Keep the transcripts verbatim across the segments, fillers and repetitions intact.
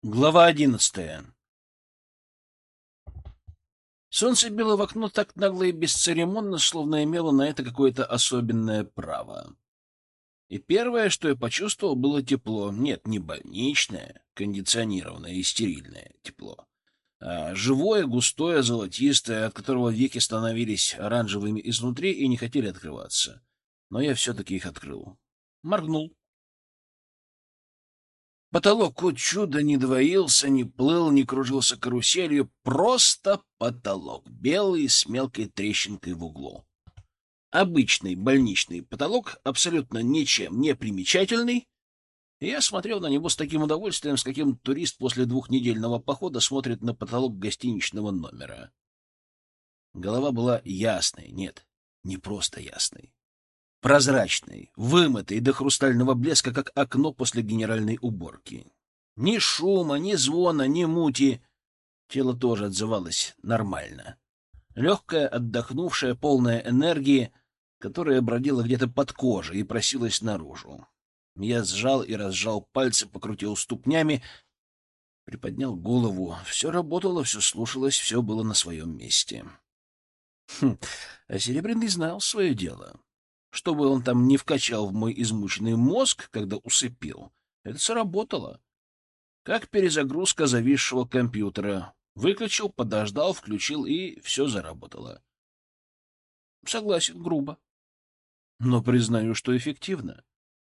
Глава одиннадцатая. Солнце било в окно так нагло и бесцеремонно, словно имело на это какое-то особенное право. И первое, что я почувствовал, было тепло. Нет, не больничное, кондиционированное и стерильное тепло, а живое, густое, золотистое, от которого веки становились оранжевыми изнутри и не хотели открываться. Но я все-таки их открыл. Моргнул. Потолок, о чудо, не двоился, не плыл, не кружился каруселью. Просто потолок, белый, с мелкой трещинкой в углу. Обычный больничный потолок, абсолютно ничем не примечательный. И я смотрел на него с таким удовольствием, с каким турист после двухнедельного похода смотрит на потолок гостиничного номера. Голова была ясной, нет, не просто ясной. Прозрачный, вымытый до хрустального блеска, как окно после генеральной уборки. Ни шума, ни звона, ни мути. Тело тоже отзывалось нормально. Легкое, отдохнувшее, полное энергии, которая бродила где-то под кожей и просилась наружу. Я сжал и разжал пальцы, покрутил ступнями, приподнял голову. Все работало, все слушалось, все было на своем месте. Хм, а Серебряный знал свое дело. Что бы он там не вкачал в мой измученный мозг, когда усыпил, это сработало. Как перезагрузка зависшего компьютера. Выключил, подождал, включил, и все заработало. Согласен, грубо. Но признаю, что эффективно.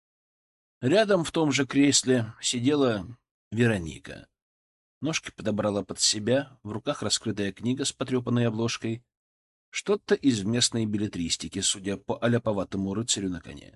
Рядом в том же кресле сидела Вероника. Ножки подобрала под себя, в руках раскрытая книга с потрепанной обложкой. Что-то из местной беллетристики, судя по аляповатому рыцарю на коне.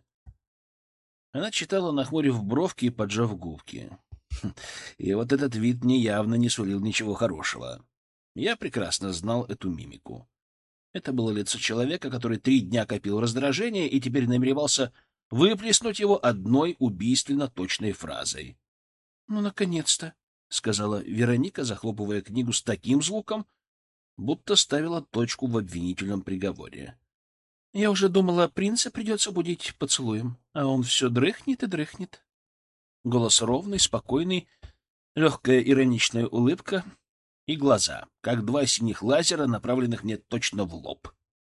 Она читала, нахмурив бровки и поджав губки. Хм, и вот этот вид мне явно не сулил ничего хорошего. Я прекрасно знал эту мимику. Это было лицо человека, который три дня копил раздражение и теперь намеревался выплеснуть его одной убийственно точной фразой. — Ну, наконец-то! — сказала Вероника, захлопывая книгу с таким звуком, будто ставила точку в обвинительном приговоре. — Я уже думала, принца придется будить поцелуем, а он все дрыхнет и дрыхнет. Голос ровный, спокойный, легкая ироничная улыбка и глаза, как два синих лазера, направленных мне точно в лоб.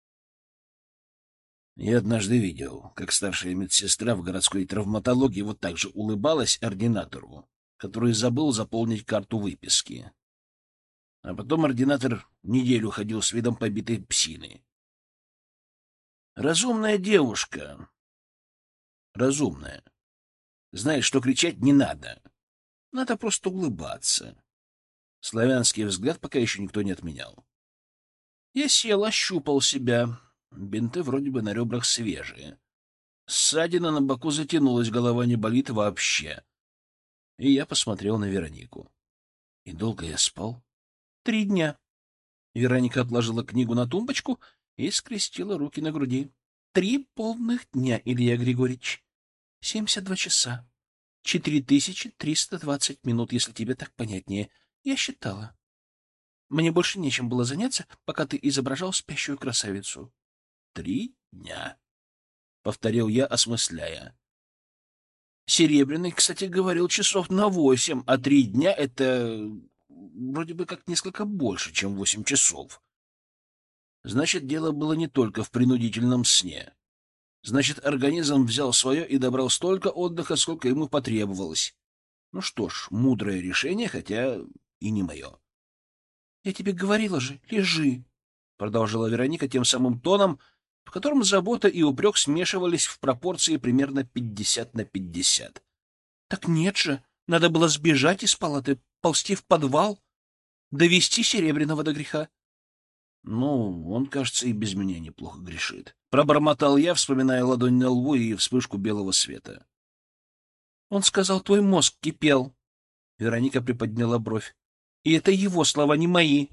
Я однажды видел, как старшая медсестра в городской травматологии вот так же улыбалась ординатору, который забыл заполнить карту выписки. А потом ординатор неделю ходил с видом побитой псины. Разумная девушка. Разумная. Знает, что кричать не надо. Надо просто улыбаться. Славянский взгляд пока еще никто не отменял. Я сел, ощупал себя. Бинты вроде бы на ребрах свежие. Ссадина на боку затянулась, голова не болит вообще. И я посмотрел на Веронику. И долго я спал? Три дня. Вероника отложила книгу на тумбочку и скрестила руки на груди. Три полных дня, Илья Григорьевич. Семьдесят два часа. Четыре тысячи триста двадцать минут, если тебе так понятнее. Я считала. Мне больше нечем было заняться, пока ты изображал спящую красавицу. Три дня, — повторил я, осмысляя. Серебряный, кстати, говорил часов на восемь, а три дня — это вроде бы как несколько больше, чем восемь часов. Значит, дело было не только в принудительном сне. Значит, организм взял свое и добрал столько отдыха, сколько ему потребовалось. Ну что ж, мудрое решение, хотя и не мое. — Я тебе говорила же, лежи, — продолжила Вероника тем самым тоном, в котором забота и упрек смешивались в пропорции примерно пятьдесят на пятьдесят. — Так нет же, надо было сбежать из палаты, ползти в подвал, довести Серебряного до греха. — Ну, он, кажется, и без меня неплохо грешит. Пробормотал я, вспоминая ладонь на лбу и вспышку белого света. — Он сказал, твой мозг кипел. Вероника приподняла бровь. — И это его слова, не мои.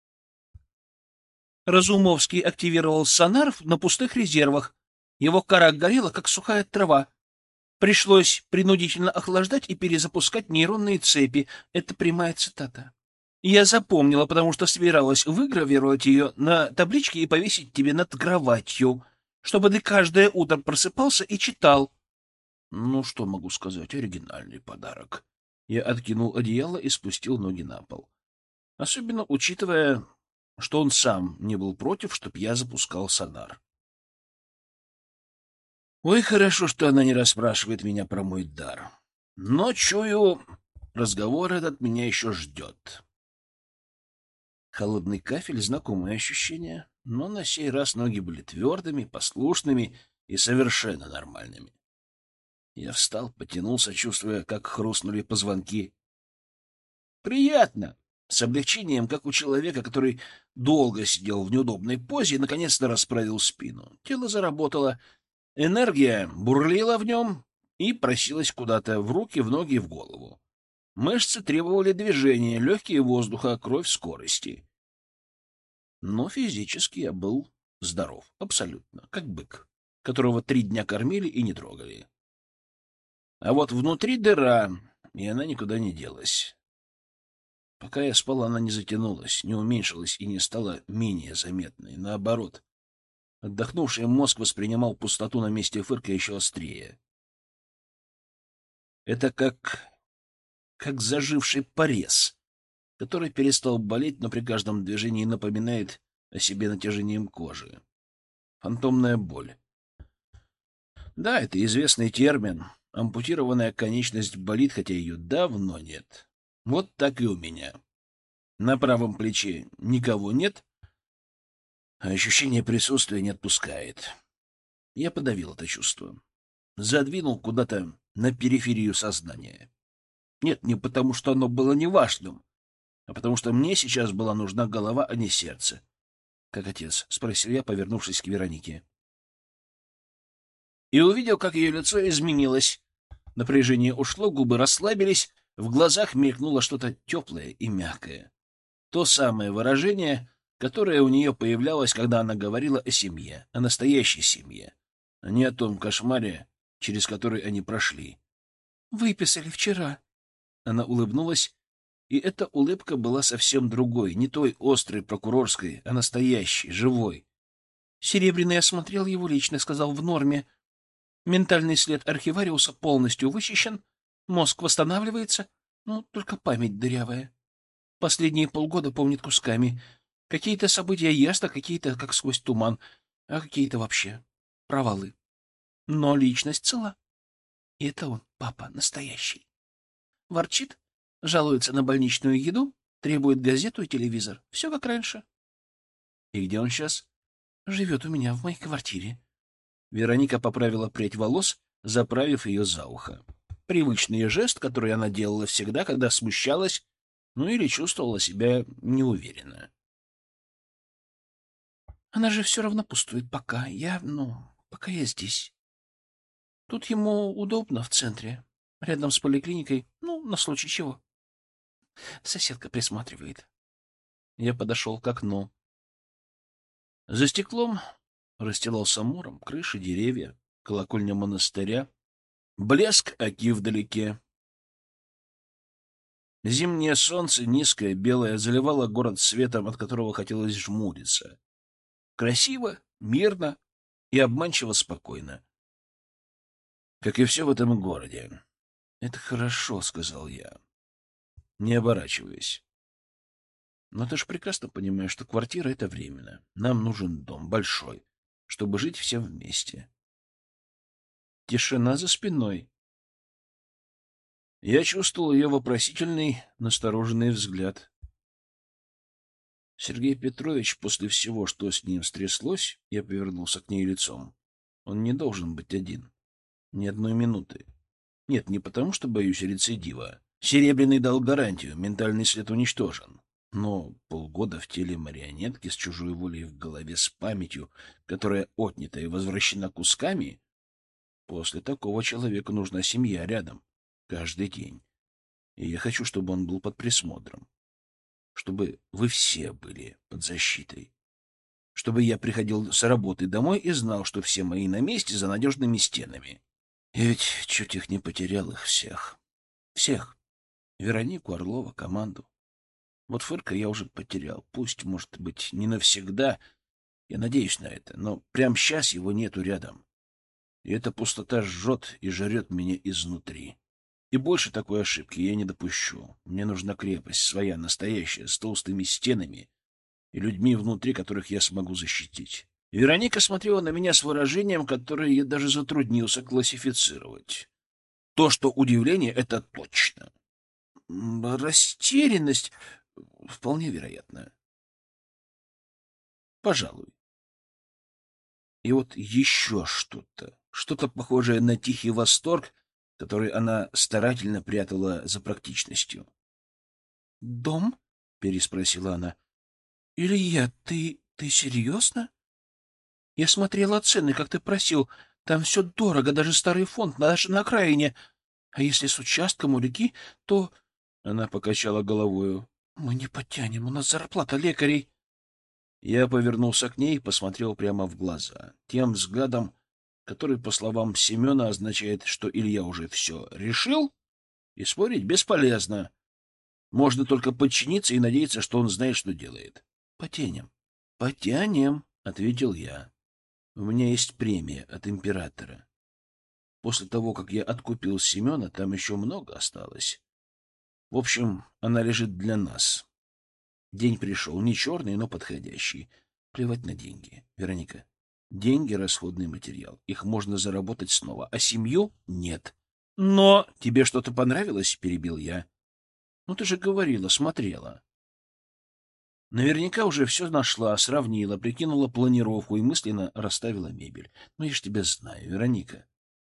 Разумовский активировал сонар на пустых резервах. Его кора горела, как сухая трава. Пришлось принудительно охлаждать и перезапускать нейронные цепи. Это прямая цитата. Я запомнила, потому что собиралась выгравировать ее на табличке и повесить тебе над кроватью, чтобы ты каждое утро просыпался и читал. Ну, что могу сказать, оригинальный подарок. Я откинул одеяло и спустил ноги на пол. Особенно учитывая, что он сам не был против, чтоб я запускал сонар. Ой, хорошо, что она не расспрашивает меня про мой дар. Но, чую, разговор этот меня еще ждет. Холодный кафель — знакомое ощущение, но на сей раз ноги были твердыми, послушными и совершенно нормальными. Я встал, потянулся, чувствуя, как хрустнули позвонки. Приятно! С облегчением, как у человека, который долго сидел в неудобной позе и наконец-то расправил спину. Тело заработало, энергия бурлила в нем и просилась куда-то в руки, в ноги и в голову. Мышцы требовали движения, легкие воздуха, кровь скорости. Но физически я был здоров, абсолютно, как бык, которого три дня кормили и не трогали. А вот внутри дыра, и она никуда не делась. Пока я спал, она не затянулась, не уменьшилась и не стала менее заметной. Наоборот, отдохнувший мозг воспринимал пустоту на месте Фырка еще острее. Это как... как заживший порез, который перестал болеть, но при каждом движении напоминает о себе натяжением кожи. Фантомная боль. Да, это известный термин. Ампутированная конечность болит, хотя ее давно нет. Вот так и у меня. На правом плече никого нет, а ощущение присутствия не отпускает. Я подавил это чувство. Задвинул куда-то на периферию сознания. Нет, не потому, что оно было неважным, а потому что мне сейчас была нужна голова, а не сердце. — Как отец? — спросил я, повернувшись к Веронике. И увидел, как ее лицо изменилось. Напряжение ушло, губы расслабились, в глазах мелькнуло что-то теплое и мягкое. То самое выражение, которое у нее появлялось, когда она говорила о семье, о настоящей семье, а не о том кошмаре, через который они прошли. — Выписали вчера. Она улыбнулась, и эта улыбка была совсем другой, не той острой прокурорской, а настоящей, живой. Серебряный осмотрел его лично, сказал: в норме. Ментальный след архивариуса полностью вычищен, мозг восстанавливается, ну, только память дырявая. Последние полгода помнит кусками. Какие-то события ясно, какие-то как сквозь туман, а какие-то вообще провалы. Но личность цела. И это он, папа, настоящий. Ворчит, жалуется на больничную еду, требует газету и телевизор. Все как раньше. И где он сейчас? Живет у меня в моей квартире. Вероника поправила прядь волос, заправив ее за ухо. Привычный жест, который она делала всегда, когда смущалась, ну или чувствовала себя неуверенно. Она же все равно пустует, пока я, ну, пока я здесь. Тут ему удобно в центре, рядом с поликлиникой, ну, на случай чего. Соседка присматривает. Я подошел к окну. За стеклом расстилался мором, крыши, деревья, колокольня монастыря, блеск оки вдалеке. Зимнее солнце, низкое, белое, заливало город светом, от которого хотелось жмуриться. Красиво, мирно и обманчиво спокойно. Как и все в этом городе. — Это хорошо, — сказал я, не оборачиваясь. Но ты ж прекрасно понимаешь, что квартира — это временно. Нам нужен дом, большой, чтобы жить всем вместе. Тишина за спиной. Я чувствовал ее вопросительный, настороженный взгляд. Сергей Петрович, после всего, что с ним стряслось, я повернулся к ней лицом. Он не должен быть один. Ни одной минуты. Нет, не потому, что боюсь рецидива. Серебряный дал гарантию, ментальный след уничтожен. Но полгода в теле марионетки с чужой волей в голове, с памятью, которая отнята и возвращена кусками, после такого человеку нужна семья рядом, каждый день. И я хочу, чтобы он был под присмотром. Чтобы вы все были под защитой. Чтобы я приходил с работы домой и знал, что все мои на месте за надежными стенами. Я ведь чуть их не потерял, их всех. Всех. Веронику, Орлова, команду. Вот Фырка я уже потерял. Пусть, может быть, не навсегда. Я надеюсь на это. Но прямо сейчас его нету рядом. И эта пустота жжет и жрет меня изнутри. И больше такой ошибки я не допущу. Мне нужна крепость, своя, настоящая, с толстыми стенами и людьми внутри, которых я смогу защитить. Вероника смотрела на меня с выражением, которое я даже затруднился классифицировать. То, что удивление, это точно. М, Растерянность вполне вероятно. Пожалуй. И вот еще что-то, что-то похожее на тихий восторг, который она старательно прятала за практичностью. «Дом?» — переспросила она. «Илья, ты... ты серьезно? Я смотрела цены, как ты просил. Там все дорого, даже старый фонд, даже на окраине. А если с участком у реки, то...» Она покачала головою. «Мы не потянем, у нас зарплата лекарей». Я повернулся к ней и посмотрел прямо в глаза. Тем взглядом, который, по словам Семена, означает, что Илья уже все решил, и спорить бесполезно. Можно только подчиниться и надеяться, что он знает, что делает. — Потянем. — Потянем, — ответил я. — У меня есть премия от императора. После того, как я откупил Семена, там еще много осталось. В общем, она лежит для нас. День пришел, не черный, но подходящий. Плевать на деньги, Вероника. Деньги — расходный материал. Их можно заработать снова, а семью — нет. — Но тебе что-то понравилось? — перебил я. — Ну, ты же говорила, смотрела. Наверняка уже все нашла, сравнила, прикинула планировку и мысленно расставила мебель. Ну, я ж тебя знаю, Вероника.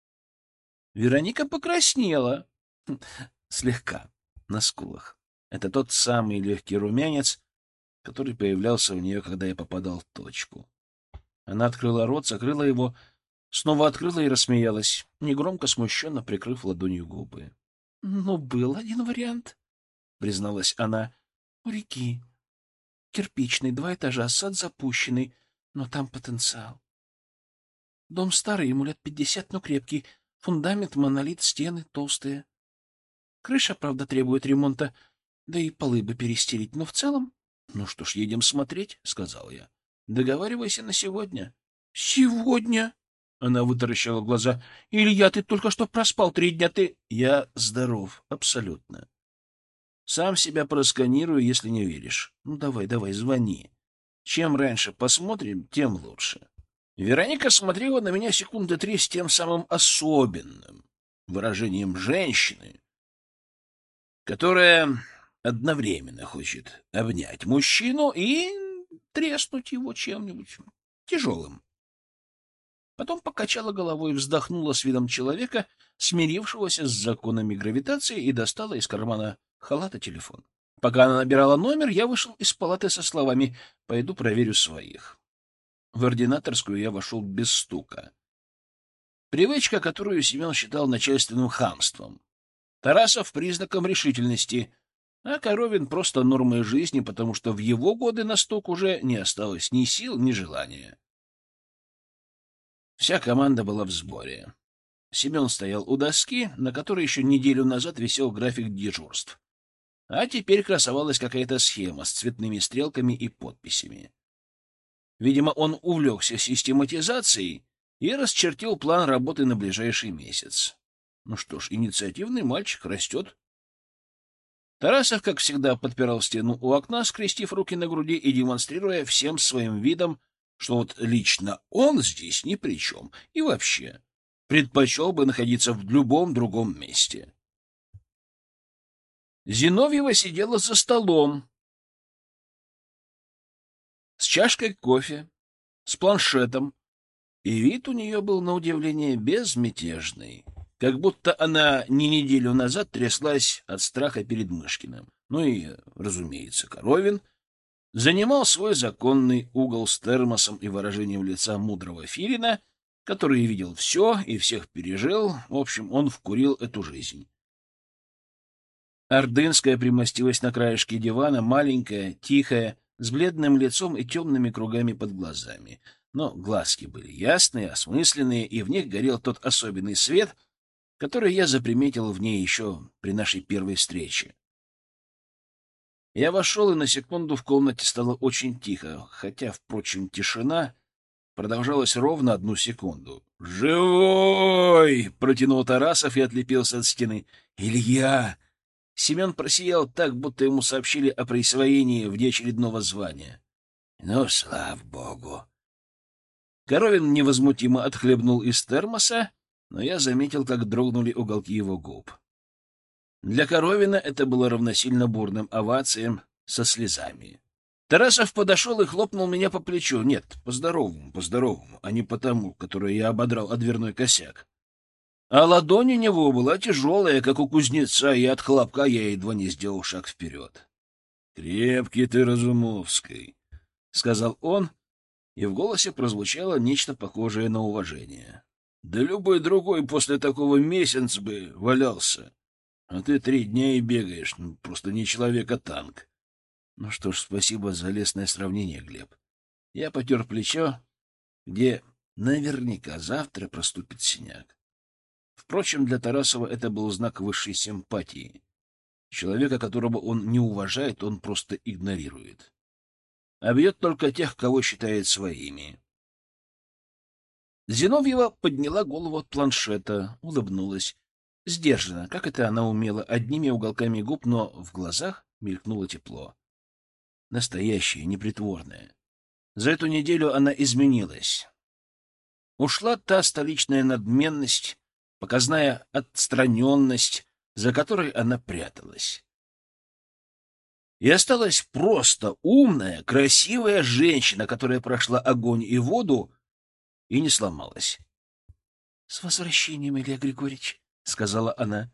Вероника покраснела. Хм, слегка, на скулах. Это тот самый легкий румянец, который появлялся у нее, когда я попадал в точку. Она открыла рот, закрыла его, снова открыла и рассмеялась, негромко, смущенно прикрыв ладонью губы. — Ну, был один вариант, — призналась она. — У реки. Кирпичный, два этажа, сад запущенный, но там потенциал. Дом старый, ему лет пятьдесят, но крепкий. Фундамент, монолит, стены толстые. Крыша, правда, требует ремонта, да и полы бы перестелить, но в целом... — Ну что ж, едем смотреть, — сказал я. — Договаривайся на сегодня. — Сегодня? — она вытаращила глаза. — Илья, ты только что проспал три дня, ты... — Я здоров, абсолютно. Сам себя просканирую, если не веришь. Ну, давай, давай, звони. Чем раньше посмотрим, тем лучше. Вероника смотрела на меня секунды три с тем самым особенным выражением женщины, которая одновременно хочет обнять мужчину и треснуть его чем-нибудь тяжелым. Потом покачала головой, вздохнула с видом человека, смирившегося с законами гравитации, и достала из кармана халата телефон. Пока она набирала номер, я вышел из палаты со словами «Пойду проверю своих». В ординаторскую я вошел без стука. Привычка, которую Семен считал начальственным хамством. Тарасов — признаком решительности, а Коровин — просто нормой жизни, потому что в его годы на стук уже не осталось ни сил, ни желания. Вся команда была в сборе. Семен стоял у доски, на которой еще неделю назад висел график дежурств. А теперь красовалась какая-то схема с цветными стрелками и подписями. Видимо, он увлекся систематизацией и расчертил план работы на ближайший месяц. Ну что ж, инициативный мальчик растет. Тарасов, как всегда, подпирал стену у окна, скрестив руки на груди и демонстрируя всем своим видом, что вот лично он здесь ни при чем и вообще предпочел бы находиться в любом другом месте. Зиновьева сидела за столом с чашкой кофе, с планшетом, и вид у нее был, на удивление, безмятежный, как будто она не неделю назад тряслась от страха перед Мышкиным. Ну и, разумеется, Коровин занимал свой законный угол с термосом и выражением лица мудрого филина, который видел все и всех пережил. В общем, он вкурил эту жизнь. Ордынская примостилась на краешке дивана, маленькая, тихая, с бледным лицом и темными кругами под глазами. Но глазки были ясные, осмысленные, и в них горел тот особенный свет, который я заприметил в ней еще при нашей первой встрече. Я вошел, и на секунду в комнате стало очень тихо, хотя, впрочем, тишина продолжалось ровно одну секунду. «Живой!» — протянул Тарасов и отлепился от стены. «Илья!» Семен просиял так, будто ему сообщили о присвоении внеочередного звания. «Ну, слава богу!» Коровин невозмутимо отхлебнул из термоса, но я заметил, как дрогнули уголки его губ. Для Коровина это было равносильно бурным овациям со слезами. Тарасов подошел и хлопнул меня по плечу. Нет, по-здоровому, по-здоровому, а не потому, которое я ободрал о дверной косяк. А ладонь у него была тяжелая, как у кузнеца, и от хлопка я едва не сделал шаг вперед. — Крепкий ты, Разумовский, — сказал он, и в голосе прозвучало нечто похожее на уважение. — Да любой другой после такого месяц бы валялся. А ты три дня и бегаешь, ну, просто не человек, а танк. Ну что ж, спасибо за лестное сравнение, Глеб. Я потер плечо, где наверняка завтра проступит синяк. Впрочем, для Тарасова это был знак высшей симпатии. Человека, которого он не уважает, он просто игнорирует. А бьет только тех, кого считает своими. Зиновьева подняла голову от планшета, улыбнулась. Сдержанно, как это она умела, одними уголками губ, но в глазах мелькнуло тепло. Настоящее, непритворное. За эту неделю она изменилась. Ушла та столичная надменность, показная отстраненность, за которой она пряталась. И осталась просто умная, красивая женщина, которая прошла огонь и воду и не сломалась. — С возвращением, Илья Григорьевич, — сказала она.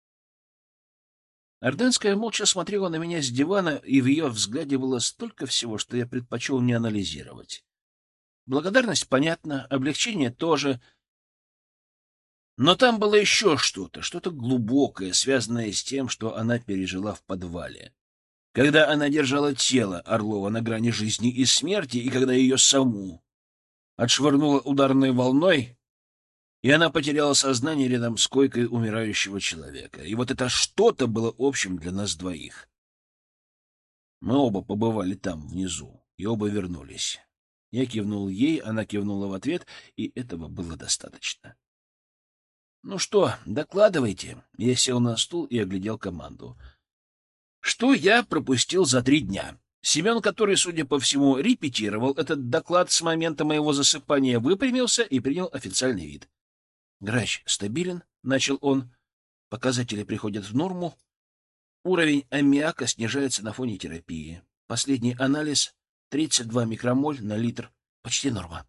Ордынская молча смотрела на меня с дивана, и в ее взгляде было столько всего, что я предпочел не анализировать. Благодарность понятна, облегчение тоже. Но там было еще что-то, что-то глубокое, связанное с тем, что она пережила в подвале. Когда она держала тело Орлова на грани жизни и смерти, и когда ее саму отшвырнула ударной волной, и она потеряла сознание рядом с койкой умирающего человека. И вот это что-то было общим для нас двоих. Мы оба побывали там, внизу, и оба вернулись. Я кивнул ей, она кивнула в ответ, и этого было достаточно. — Ну что, докладывайте. Я сел на стул и оглядел команду. Что я пропустил за три дня? Семен, который, судя по всему, репетировал этот доклад с момента моего засыпания, выпрямился и принял официальный вид. Грач стабилен, — начал он. Показатели приходят в норму. Уровень аммиака снижается на фоне терапии. Последний анализ — тридцать два микромоль на литр. Почти норма.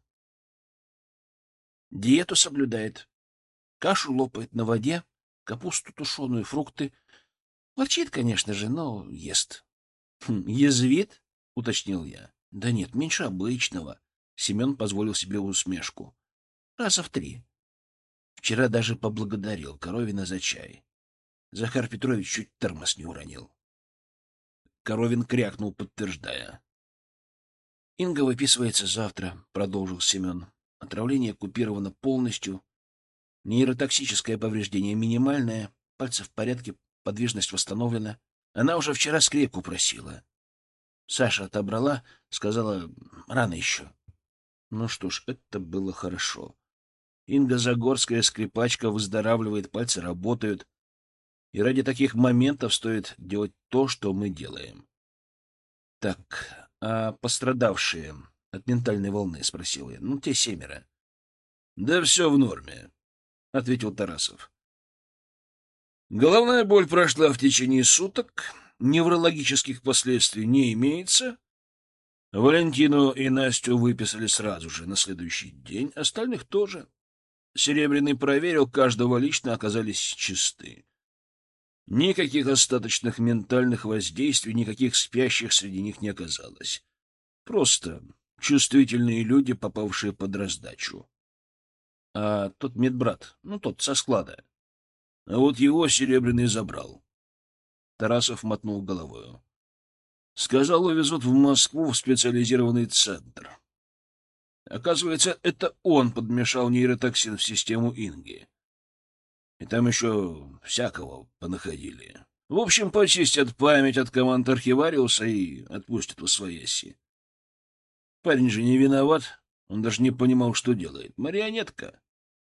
Диету соблюдает. Кашу лопает на воде, капусту тушеную, фрукты. Ворчит, конечно же, но ест. Хм, язвит? — уточнил я. Да нет, меньше обычного. Семен позволил себе усмешку. Раза в три. Вчера даже поблагодарил Коровина за чай. Захар Петрович чуть термос не уронил. Коровин крякнул, подтверждая. — Инга выписывается завтра, — продолжил Семен. Отравление купировано полностью. Нейротоксическое повреждение минимальное. Пальцы в порядке, подвижность восстановлена. Она уже вчера скрепку просила. Саша отобрала, сказала, рано еще. Ну что ж, это было хорошо. Инга Загорская, скрипачка, выздоравливает, пальцы работают. И ради таких моментов стоит делать то, что мы делаем. — Так, а пострадавшие от ментальной волны? — спросил я. — Ну, те семеро. — Да все в норме, — ответил Тарасов. Головная боль прошла в течение суток, неврологических последствий не имеется. Валентину и Настю выписали сразу же, на следующий день, остальных тоже. Серебряный проверил, каждого лично, оказались чисты. Никаких остаточных ментальных воздействий, никаких спящих среди них не оказалось. Просто чувствительные люди, попавшие под раздачу. А тот медбрат, ну тот со склада, а вот его Серебряный забрал. Тарасов мотнул головою. Сказал, увезут в Москву в специализированный центр. Оказывается, это он подмешал нейротоксин в систему Инги. И там еще всякого понаходили. В общем, почистят память от команд архивариуса и отпустят восвояси. Парень же не виноват, Он даже не понимал, что делает. Марионетка.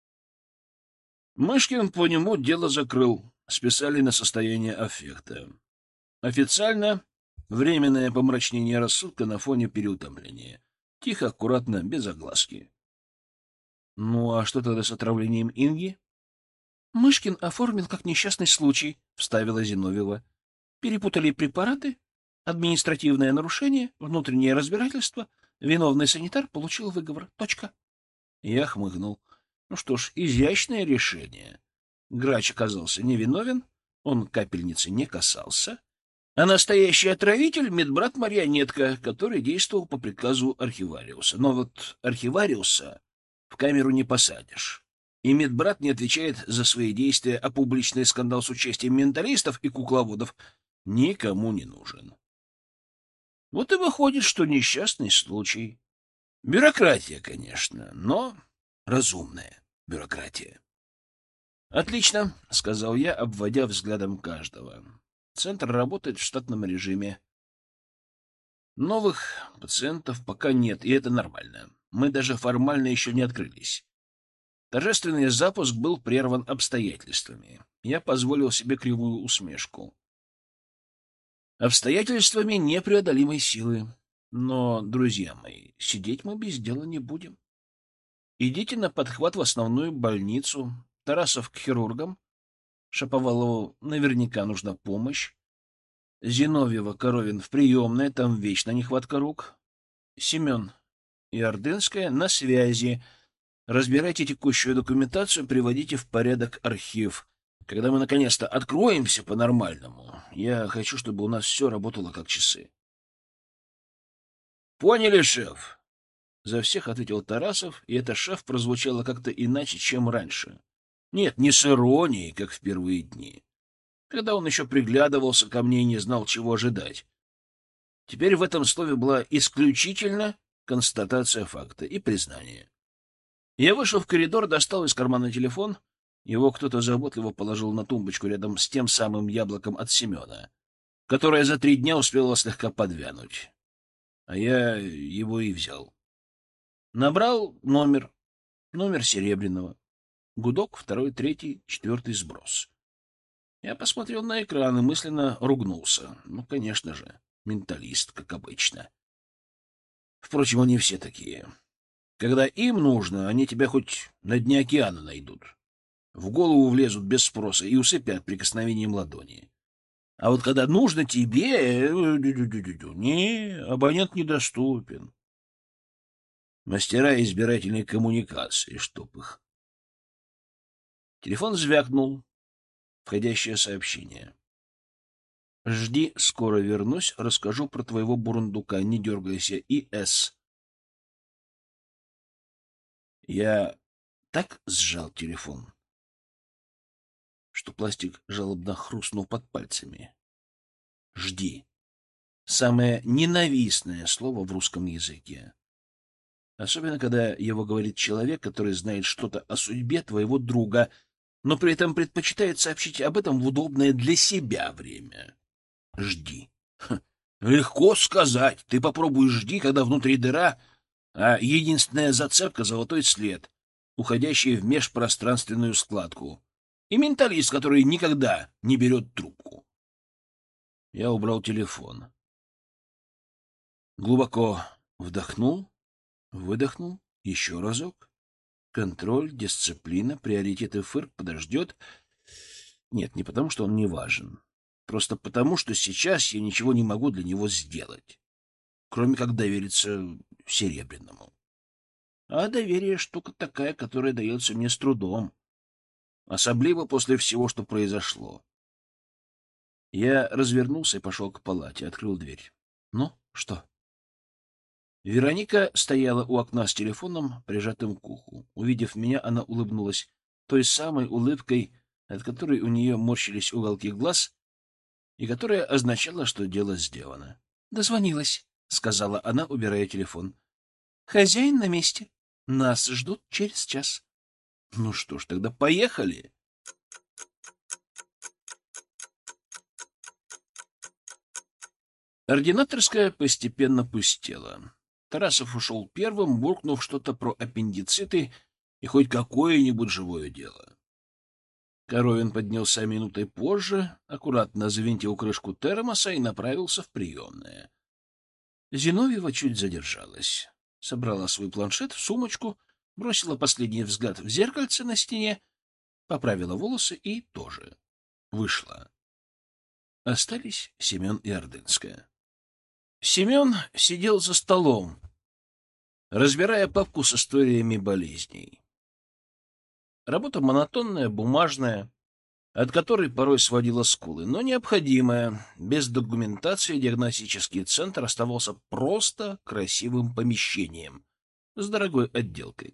Мышкин по нему дело закрыл. Списали на состояние аффекта. Официально временное помрачнение рассудка на фоне переутомления. Тихо, аккуратно, без огласки. Ну, а что тогда с отравлением Инги? Мышкин оформил как несчастный случай, вставила Зиновьева. Перепутали препараты, административное нарушение, внутреннее разбирательство. Виновный санитар получил выговор. Точка. Я хмыкнул. Ну что ж, изящное решение. Грач оказался невиновен, он капельницы не касался, а настоящий отравитель — медбрат-марионетка, который действовал по приказу архивариуса. Но вот архивариуса в камеру не посадишь. И медбрат не отвечает за свои действия, а публичный скандал с участием менталистов и кукловодов никому не нужен. Вот и выходит, что несчастный случай. Бюрократия, конечно, но разумная бюрократия. «Отлично», — сказал я, обводя взглядом каждого. «Центр работает в штатном режиме. Новых пациентов пока нет, и это нормально. Мы даже формально еще не открылись. Торжественный запуск был прерван обстоятельствами. Я позволил себе кривую усмешку. Обстоятельствами непреодолимой силы. Но, друзья мои, сидеть мы без дела не будем. Идите на подхват в основную больницу. Тарасов к хирургам. Шаповалову наверняка нужна помощь. Зиновьева, Коровин в приемной, там вечно нехватка рук. Семен и Ордынская на связи. Разбирайте текущую документацию, приводите в порядок архив. Когда мы наконец-то откроемся по-нормальному, я хочу, чтобы у нас все работало как часы. — Поняли, шеф? — за всех ответил Тарасов, и это «шеф» прозвучало как-то иначе, чем раньше. Нет, не с иронией, как в первые дни, когда он еще приглядывался ко мне и не знал, чего ожидать. Теперь в этом слове была исключительно констатация факта и признание. Я вышел в коридор, достал из кармана телефон. Его кто-то заботливо положил на тумбочку рядом с тем самым яблоком от Семена, которое за три дня успело слегка подвянуть. А я его и взял. Набрал номер, номер Серебряного. Гудок, второй, третий, четвертый сброс. Я посмотрел на экран и мысленно ругнулся. Ну, конечно же, менталист, как обычно. Впрочем, они все такие. Когда им нужно, они тебя хоть на дне океана найдут. В голову влезут без спроса и усыпят прикосновением ладони. А вот когда нужно тебе... Не, абонент недоступен. Мастера избирательной коммуникации, чтоб их. Телефон звякнул. Входящее сообщение. Жди, скоро вернусь, расскажу про твоего бурундука, не дергайся. И С. Я так сжал телефон, что пластик жалобно хрустнул под пальцами. Жди. Самое ненавистное слово в русском языке. Особенно, когда его говорит человек, который знает что-то о судьбе твоего друга, но при этом предпочитает сообщить об этом в удобное для себя время. Жди. Ха, легко сказать. Ты попробуй жди, когда внутри дыра, а единственная зацепка — золотой след, уходящий в межпространственную складку. И менталист, который никогда не берет трубку. Я убрал телефон. Глубоко вдохнул, выдохнул, еще разок. Контроль, дисциплина, приоритеты, фырк подождет. Нет, не потому, что он не важен. Просто потому, что сейчас я ничего не могу для него сделать, кроме как довериться Серебряному. А доверие — штука такая, которая дается мне с трудом. Особливо после всего, что произошло. Я развернулся и пошел к палате, открыл дверь. Ну, что? Вероника стояла у окна с телефоном, прижатым к уху. Увидев меня, она улыбнулась той самой улыбкой, от которой у нее морщились уголки глаз, и которая означала, что дело сделано. — Дозвонилась, — сказала она, убирая телефон. — Хозяин на месте. Нас ждут через час. — Ну что ж, тогда поехали. Ординаторская постепенно пустела. Тарасов ушел первым, буркнув что-то про аппендициты и хоть какое-нибудь живое дело. Коровин поднялся минутой позже, аккуратно завинтил крышку термоса и направился в приемное. Зиновьева чуть задержалась. Собрала свой планшет в сумочку, бросила последний взгляд в зеркальце на стене, поправила волосы и тоже вышла. Остались Семен и Ордынская. Семен сидел за столом, разбирая папку с историями болезней. Работа монотонная, бумажная, от которой порой сводила скулы, но необходимая. Без документации диагностический центр оставался просто красивым помещением с дорогой отделкой.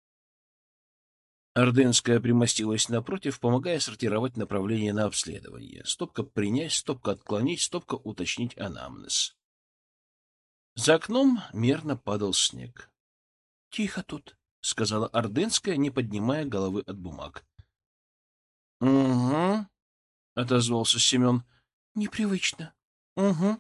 Ордынская примостилась напротив, помогая сортировать направления на обследование. Стопка принять, стопка отклонить, стопка уточнить анамнез. За окном мерно падал снег. — Тихо тут, — сказала Ордынская, не поднимая головы от бумаг. — Угу, — отозвался Семен. — Непривычно. — Угу.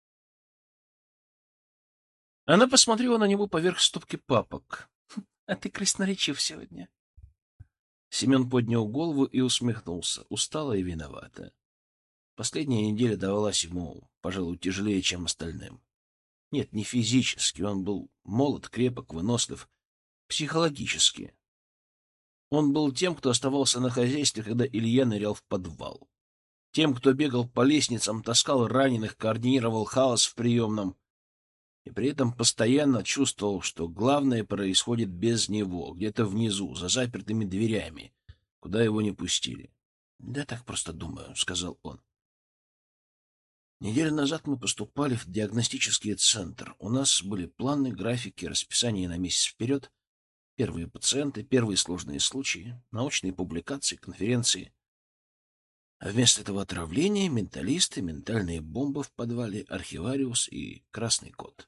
Она посмотрела на него поверх стопки папок. — А ты красноречив сегодня. Семен поднял голову и усмехнулся, устало и виновато. Последняя неделя давалась ему, пожалуй, тяжелее, чем остальным. Нет, не физически, он был молод, крепок, вынослив, психологически. Он был тем, кто оставался на хозяйстве, когда Илья нырял в подвал. Тем, кто бегал по лестницам, таскал раненых, координировал хаос в приемном. И при этом постоянно чувствовал, что главное происходит без него, где-то внизу, за запертыми дверями, куда его не пустили. — Да так просто думаю, — сказал он. Неделю назад мы поступали в диагностический центр. У нас были планы, графики, расписание на месяц вперед, первые пациенты, первые сложные случаи, научные публикации, конференции. А вместо этого отравления, менталисты, ментальные бомбы в подвале, архивариус и красный кот.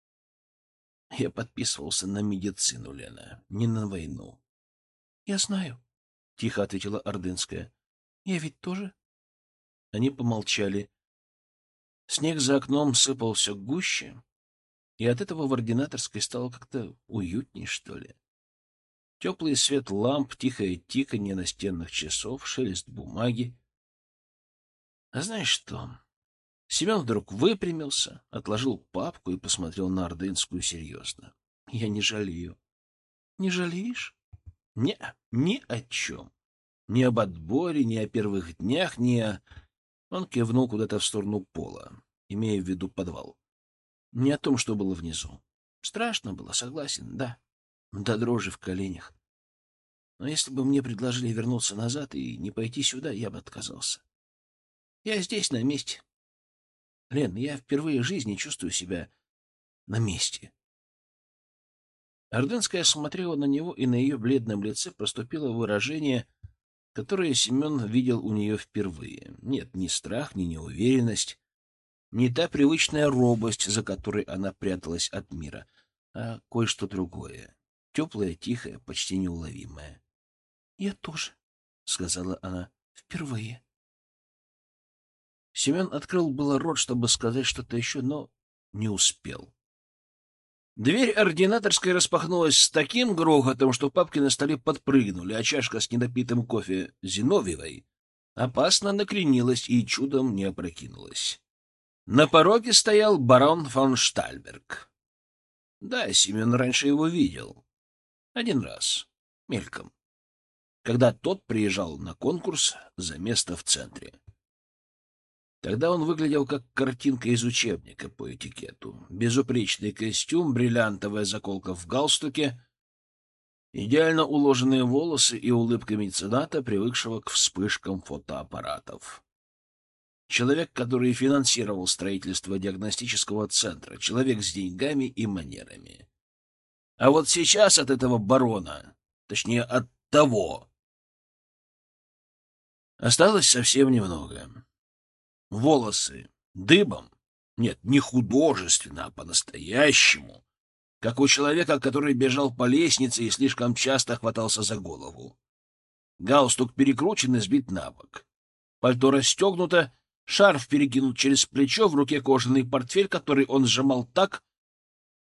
Я подписывался на медицину, Лена, не на войну. — Я знаю, — тихо ответила Ордынская. — Я ведь тоже. Они помолчали. Снег за окном сыпал все гуще, и от этого в ординаторской стало как-то уютней, что ли. Теплый свет ламп, тихое тиканье настенных часов, шелест бумаги. А знаешь что? Семен вдруг выпрямился, отложил папку и посмотрел на Ордынскую серьезно. — Я не жалею. — Не жалеешь? — Не, ни о чем. Ни об отборе, ни о первых днях, ни о... Он кивнул куда-то в сторону пола, имея в виду подвал. Не о том, что было внизу. Страшно было, согласен, да. До дрожи в коленях. Но если бы мне предложили вернуться назад и не пойти сюда, я бы отказался. Я здесь, на месте. Лен, я впервые в жизни чувствую себя на месте. Ордынская смотрела на него, и на ее бледном лице проступило выражение, которое Семен видел у нее впервые. Нет, ни страх, ни неуверенность, не та привычная робость, за которой она пряталась от мира, а кое-что другое, теплое, тихое, почти неуловимое. — Я тоже, — сказала она, — впервые. Семен открыл было рот, чтобы сказать что-то еще, но не успел. Дверь ординаторской распахнулась с таким грохотом, что папки на столе подпрыгнули, а чашка с недопитым кофе Зиновьевой опасно накренилась и чудом не опрокинулась. На пороге стоял барон фон Штальберг. Да, Семен раньше его видел. Один раз, мельком, когда тот приезжал на конкурс за место в центре. Тогда он выглядел как картинка из учебника по этикету. Безупречный костюм, бриллиантовая заколка в галстуке, идеально уложенные волосы и улыбка мецената, привыкшего к вспышкам фотоаппаратов. Человек, который финансировал строительство диагностического центра, человек с деньгами и манерами. А вот сейчас от этого барона, точнее от того, осталось совсем немного. Волосы дыбом, нет, не художественно, а по-настоящему, как у человека, который бежал по лестнице и слишком часто хватался за голову. Галстук перекручен и сбит на бок. Пальто расстегнуто, шарф перекинут через плечо, в руке кожаный портфель, который он сжимал так,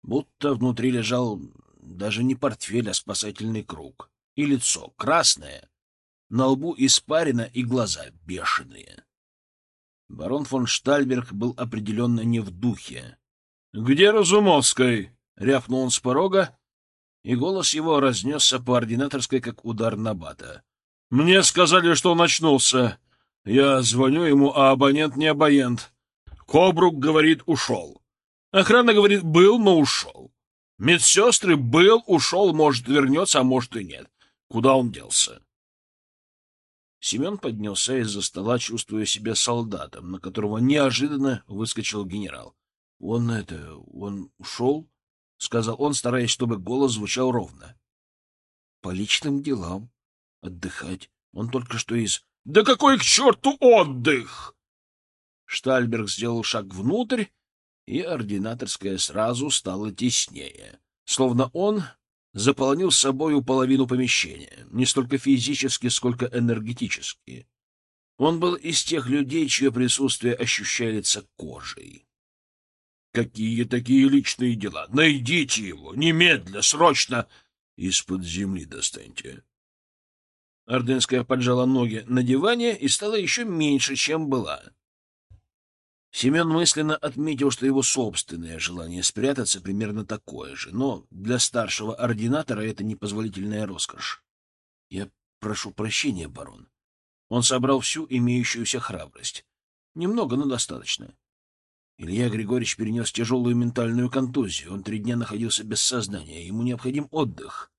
будто внутри лежал даже не портфель, а спасательный круг. И лицо красное, на лбу испарина и глаза бешеные. Барон фон Штальберг был определенно не в духе. — Где Разумовский? — рявкнул он с порога, и голос его разнесся по ординаторской, как удар набата. — Мне сказали, что он очнулся. Я звоню ему, а абонент не абонент. Кобрук говорит, ушел. Охрана говорит, был, но ушел. Медсестры был, ушел, может, вернется, а может и нет. Куда он делся? Семен поднялся из-за стола, чувствуя себя солдатом, на которого неожиданно выскочил генерал. — Он это... он ушел? — сказал он, стараясь, чтобы голос звучал ровно. — По личным делам. Отдыхать. Он только что из... — Да какой к черту отдых! Штальберг сделал шаг внутрь, и ординаторская сразу стала теснее, словно он заполонил с собою половину помещения, не столько физически, сколько энергетически. Он был из тех людей, чье присутствие ощущается кожей. «Какие такие личные дела? Найдите его! Немедля, срочно! Из-под земли достаньте!» Ордынская поджала ноги на диване и стала еще меньше, чем была. Семен мысленно отметил, что его собственное желание спрятаться примерно такое же, но для старшего ординатора это непозволительная роскошь. — Я прошу прощения, барон. Он собрал всю имеющуюся храбрость. Немного, но достаточно. Илья Григорьевич перенес тяжелую ментальную контузию. Он три дня находился без сознания. Ему необходим отдых.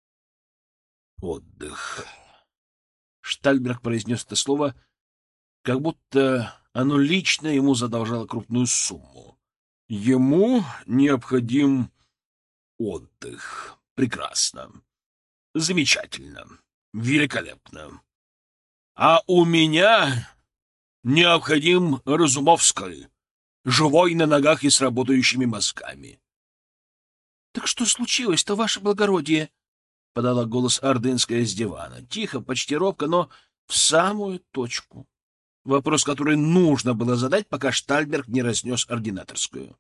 Отдых. Штальберг произнес это слово, как будто оно лично ему задолжало крупную сумму. Ему необходим отдых. Прекрасно. Замечательно. Великолепно. А у меня необходим Разумовский, живой на ногах и с работающими мозгами. — Так что случилось-то, ваше благородие? — подала голос Ордынская с дивана. Тихо, почти робко, но в самую точку. Вопрос, который нужно было задать, пока Штальберг не разнес ординаторскую.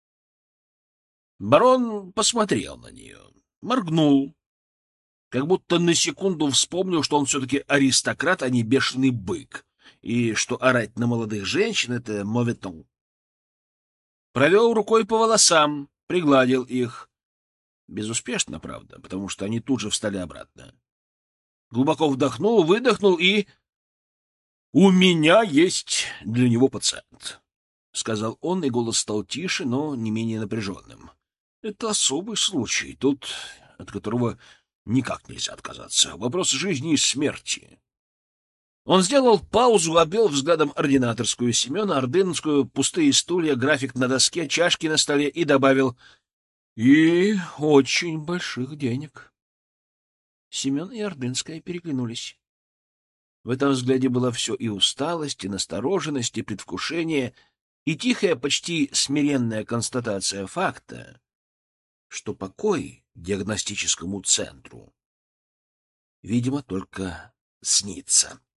Барон посмотрел на нее, моргнул, как будто на секунду вспомнил, что он все-таки аристократ, а не бешеный бык, и что орать на молодых женщин — это моветон. Провел рукой по волосам, пригладил их. Безуспешно, правда, потому что они тут же встали обратно. Глубоко вдохнул, выдохнул и... «У меня есть для него пациент», — сказал он, и голос стал тише, но не менее напряженным. «Это особый случай, тут от которого никак нельзя отказаться. Вопрос жизни и смерти». Он сделал паузу, обвел взглядом ординаторскую, Семена, ордынскую, пустые стулья, график на доске, чашки на столе и добавил: «И очень больших денег». Семен и Ордынская переглянулись. В этом взгляде было все: и усталость, и настороженность, и предвкушение, и тихая, почти смиренная констатация факта, что покой диагностическому центру, видимо, только снится.